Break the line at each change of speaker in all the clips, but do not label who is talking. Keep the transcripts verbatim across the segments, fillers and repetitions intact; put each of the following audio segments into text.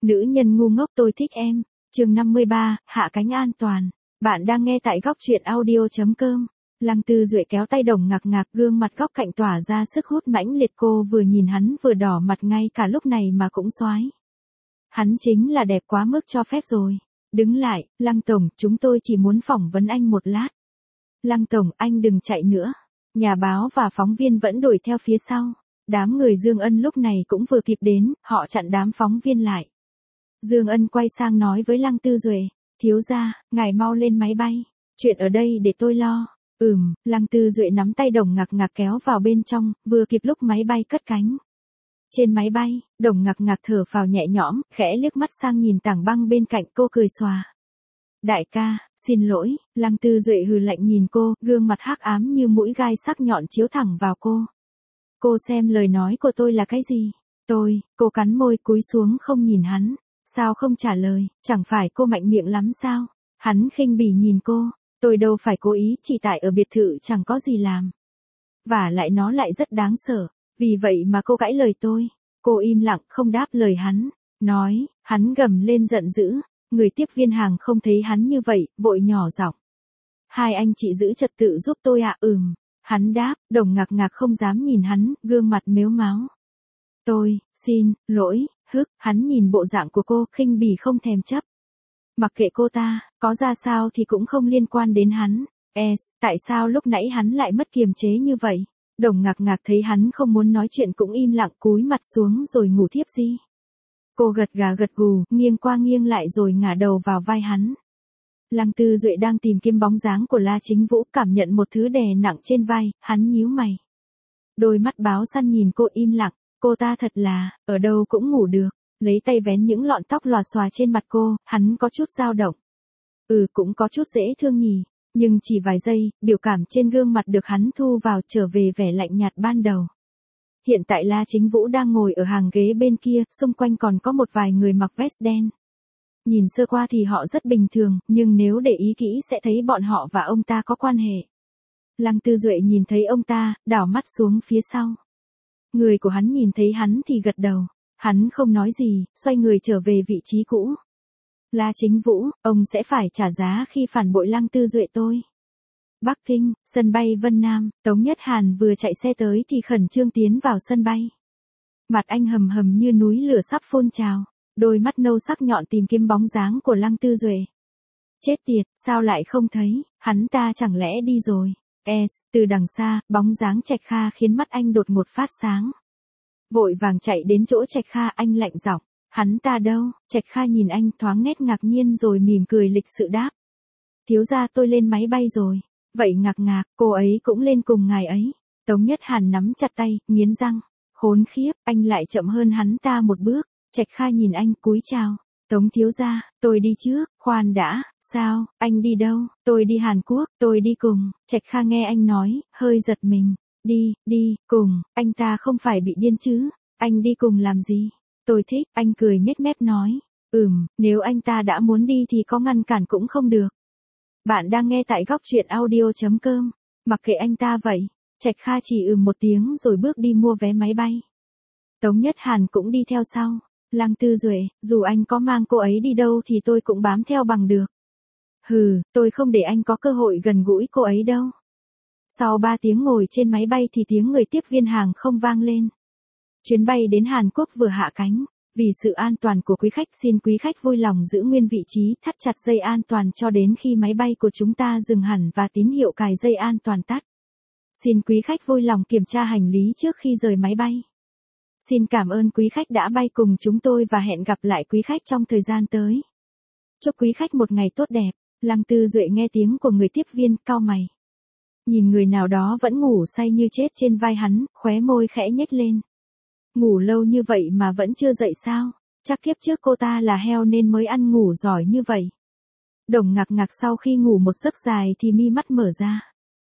Nữ nhân ngu ngốc tôi thích em. Chương năm mươi ba, hạ cánh an toàn. Bạn đang nghe tại góc truyện audio chấm com. Lăng Tư Duệ kéo tay Đồng Ngạc Ngạc, gương mặt góc cạnh tỏa ra sức hút mãnh liệt, cô vừa nhìn hắn vừa đỏ mặt, ngay cả lúc này mà cũng xoái. Hắn chính là đẹp quá mức cho phép rồi. Đứng lại, Lăng Tổng, chúng tôi chỉ muốn phỏng vấn anh một lát. Lăng Tổng, anh đừng chạy nữa. Nhà báo và phóng viên vẫn đuổi theo phía sau. Đám người Dương Ân lúc này cũng vừa kịp đến, họ chặn đám phóng viên lại. Dương Ân quay sang nói với Lăng Tư Duệ, thiếu gia, ngài mau lên máy bay. Chuyện ở đây để tôi lo. Ừm, Lăng Tư Duệ nắm tay Đồng Ngạc Ngạc kéo vào bên trong, vừa kịp lúc máy bay cất cánh. Trên máy bay, Đồng Ngạc Ngạc thở phào nhẹ nhõm, khẽ liếc mắt sang nhìn tảng băng bên cạnh, cô cười xòa. Đại ca, xin lỗi. Lăng Tư Duệ hừ lạnh nhìn cô, gương mặt hắc ám như mũi gai sắc nhọn chiếu thẳng vào cô. Cô xem lời nói của tôi là cái gì? Tôi, cô cắn môi cúi xuống không nhìn hắn. Sao không trả lời, chẳng phải cô mạnh miệng lắm sao? Hắn khinh bỉ nhìn cô, tôi đâu phải cố ý, chỉ tại ở biệt thự chẳng có gì làm. Và lại nó lại rất đáng sợ, vì vậy mà cô cãi lời tôi. Cô im lặng không đáp lời hắn, nói, hắn gầm lên giận dữ. Người tiếp viên hàng không thấy hắn như vậy, vội nhỏ giọng. Hai anh chị giữ trật tự giúp tôi ạ. À? Ừm. Hắn đáp, Đồng Ngạc Ngạc không dám nhìn hắn, gương mặt mếu máo. Tôi, xin, lỗi, hức, hắn nhìn bộ dạng của cô, khinh bỉ không thèm chấp. Mặc kệ cô ta, có ra sao thì cũng không liên quan đến hắn. Es, tại sao lúc nãy hắn lại mất kiềm chế như vậy? Đồng Ngạc Ngạc thấy hắn không muốn nói chuyện cũng im lặng cúi mặt xuống rồi ngủ thiếp đi. Cô gật gà gật gù, nghiêng qua nghiêng lại rồi ngả đầu vào vai hắn. Lăng Tư Duệ đang tìm kiếm bóng dáng của La Chính Vũ, cảm nhận một thứ đè nặng trên vai, hắn nhíu mày. Đôi mắt báo săn nhìn cô im lặng, cô ta thật là, ở đâu cũng ngủ được, lấy tay vén những lọn tóc lòa xòa trên mặt cô, hắn có chút dao động. Ừ, cũng có chút dễ thương nhỉ, nhưng chỉ vài giây, biểu cảm trên gương mặt được hắn thu vào, trở về vẻ lạnh nhạt ban đầu. Hiện tại La Chính Vũ đang ngồi ở hàng ghế bên kia, xung quanh còn có một vài người mặc vest đen. Nhìn sơ qua thì họ rất bình thường, nhưng nếu để ý kỹ sẽ thấy bọn họ và ông ta có quan hệ. Lăng Tư Duệ nhìn thấy ông ta, đảo mắt xuống phía sau. Người của hắn nhìn thấy hắn thì gật đầu. Hắn không nói gì, xoay người trở về vị trí cũ. La Chính Vũ, ông sẽ phải trả giá khi phản bội Lăng Tư Duệ tôi. Bắc Kinh, sân bay Vân Nam, Tống Nhất Hàn vừa chạy xe tới thì khẩn trương tiến vào sân bay. Mặt anh hầm hầm như núi lửa sắp phun trào, đôi mắt nâu sắc nhọn tìm kiếm bóng dáng của Lăng Tư Duệ. Chết tiệt, sao lại không thấy, hắn ta chẳng lẽ đi rồi? Es, từ đằng xa, bóng dáng Trạch Kha khiến mắt anh đột ngột phát sáng. Vội vàng chạy đến chỗ Trạch Kha, anh lạnh giọng, hắn ta đâu? Trạch Kha nhìn anh thoáng nét ngạc nhiên rồi mỉm cười lịch sự đáp. Thiếu gia, tôi lên máy bay rồi. Vậy Ngạc Ngạc, cô ấy cũng lên cùng ngài ấy. Tống Nhất Hàn nắm chặt tay, nghiến răng. Khốn khiếp, anh lại chậm hơn hắn ta một bước. Trạch Kha nhìn anh cúi chào. Tống thiếu gia, tôi đi trước. Khoan đã, sao, anh đi đâu? Tôi đi Hàn Quốc, tôi đi cùng. Trạch Kha nghe anh nói, hơi giật mình. Đi, đi, cùng, anh ta không phải bị điên chứ? Anh đi cùng làm gì? Tôi thích, anh cười nhếch mép nói. Ừm, nếu anh ta đã muốn đi thì có ngăn cản cũng không được. Bạn đang nghe tại góc truyện audio chấm com. Mặc kệ anh ta vậy. Trạch Kha chỉ ừm một tiếng rồi bước đi mua vé máy bay. Tống Nhất Hàn cũng đi theo sau. Lăng Tư Duệ, dù anh có mang cô ấy đi đâu thì tôi cũng bám theo bằng được. Hừ, tôi không để anh có cơ hội gần gũi cô ấy đâu. Sau ba tiếng ngồi trên máy bay thì tiếng người tiếp viên hàng không vang lên. Chuyến bay đến Hàn Quốc vừa hạ cánh. Vì sự an toàn của quý khách, xin quý khách vui lòng giữ nguyên vị trí, thắt chặt dây an toàn cho đến khi máy bay của chúng ta dừng hẳn và tín hiệu cài dây an toàn tắt. Xin quý khách vui lòng kiểm tra hành lý trước khi rời máy bay. Xin cảm ơn quý khách đã bay cùng chúng tôi và hẹn gặp lại quý khách trong thời gian tới. Chúc quý khách một ngày tốt đẹp. Lăng Tư Duệ nghe tiếng của người tiếp viên, cau mày. Nhìn người nào đó vẫn ngủ say như chết trên vai hắn, khóe môi khẽ nhếch lên. Ngủ lâu như vậy mà vẫn chưa dậy sao? Chắc kiếp trước cô ta là heo nên mới ăn ngủ giỏi như vậy. Đồng Ngạc Ngạc sau khi ngủ một giấc dài thì mi mắt mở ra.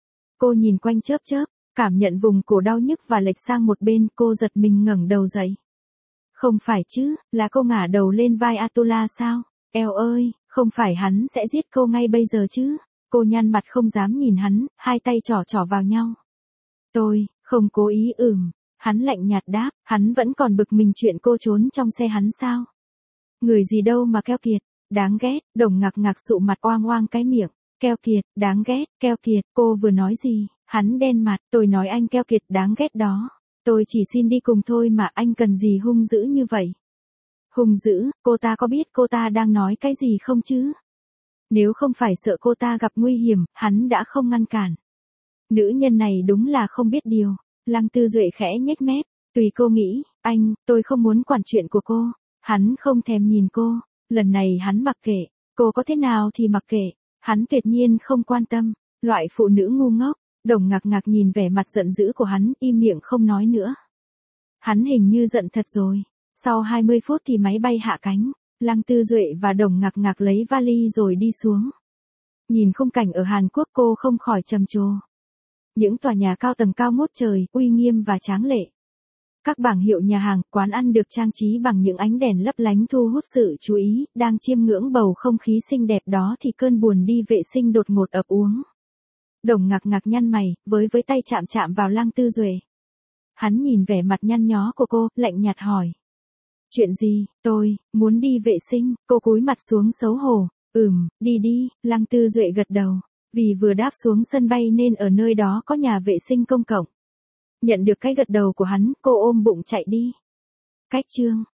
Cô nhìn quanh chớp chớp, cảm nhận vùng cổ đau nhức và lệch sang một bên, cô giật mình ngẩng đầu dậy. Không phải chứ, là cô ngả đầu lên vai Atula sao? Eo ơi, không phải hắn sẽ giết cô ngay bây giờ chứ? Cô nhăn mặt không dám nhìn hắn, hai tay trỏ trỏ vào nhau. Tôi, không cố ý ừm. Hắn lạnh nhạt đáp, hắn vẫn còn bực mình chuyện cô trốn trong xe hắn sao? Người gì đâu mà keo kiệt, đáng ghét, Đồng Ngạc Ngạc sụ mặt oang oang cái miệng, keo kiệt, đáng ghét, keo kiệt, cô vừa nói gì, hắn đen mặt, tôi nói anh keo kiệt đáng ghét đó. Tôi chỉ xin đi cùng thôi mà anh cần gì hung dữ như vậy. Hung dữ, cô ta có biết cô ta đang nói cái gì không chứ? Nếu không phải sợ cô ta gặp nguy hiểm, hắn đã không ngăn cản. Nữ nhân này đúng là không biết điều. Lăng Tư Duệ khẽ nhếch mép, tùy cô nghĩ, anh, tôi không muốn quản chuyện của cô. Hắn không thèm nhìn cô, lần này hắn mặc kệ, cô có thế nào thì mặc kệ, hắn tuyệt nhiên không quan tâm, loại phụ nữ ngu ngốc. Đồng Ngạc Ngạc nhìn vẻ mặt giận dữ của hắn, im miệng không nói nữa. Hắn hình như giận thật rồi. Sau hai mươi phút thì máy bay hạ cánh, Lăng Tư Duệ và Đồng Ngạc Ngạc lấy vali rồi đi xuống. Nhìn khung cảnh ở Hàn Quốc cô không khỏi trầm trồ. Những tòa nhà cao tầng cao ngút trời, uy nghiêm và tráng lệ. Các bảng hiệu nhà hàng, quán ăn được trang trí bằng những ánh đèn lấp lánh thu hút sự chú ý, đang chiêm ngưỡng bầu không khí xinh đẹp đó thì cơn buồn đi vệ sinh đột ngột ập uống. Đồng Ngạc Ngạc nhăn mày, với với tay chạm chạm vào Lăng Tư Duệ. Hắn nhìn vẻ mặt nhăn nhó của cô, lạnh nhạt hỏi. Chuyện gì, tôi, muốn đi vệ sinh, cô cúi mặt xuống xấu hổ, ừm, đi đi, Lăng Tư Duệ gật đầu, vì vừa đáp xuống sân bay nên ở nơi đó có nhà vệ sinh công cộng. Nhận được cái gật đầu của hắn, cô ôm bụng chạy đi. Cách chương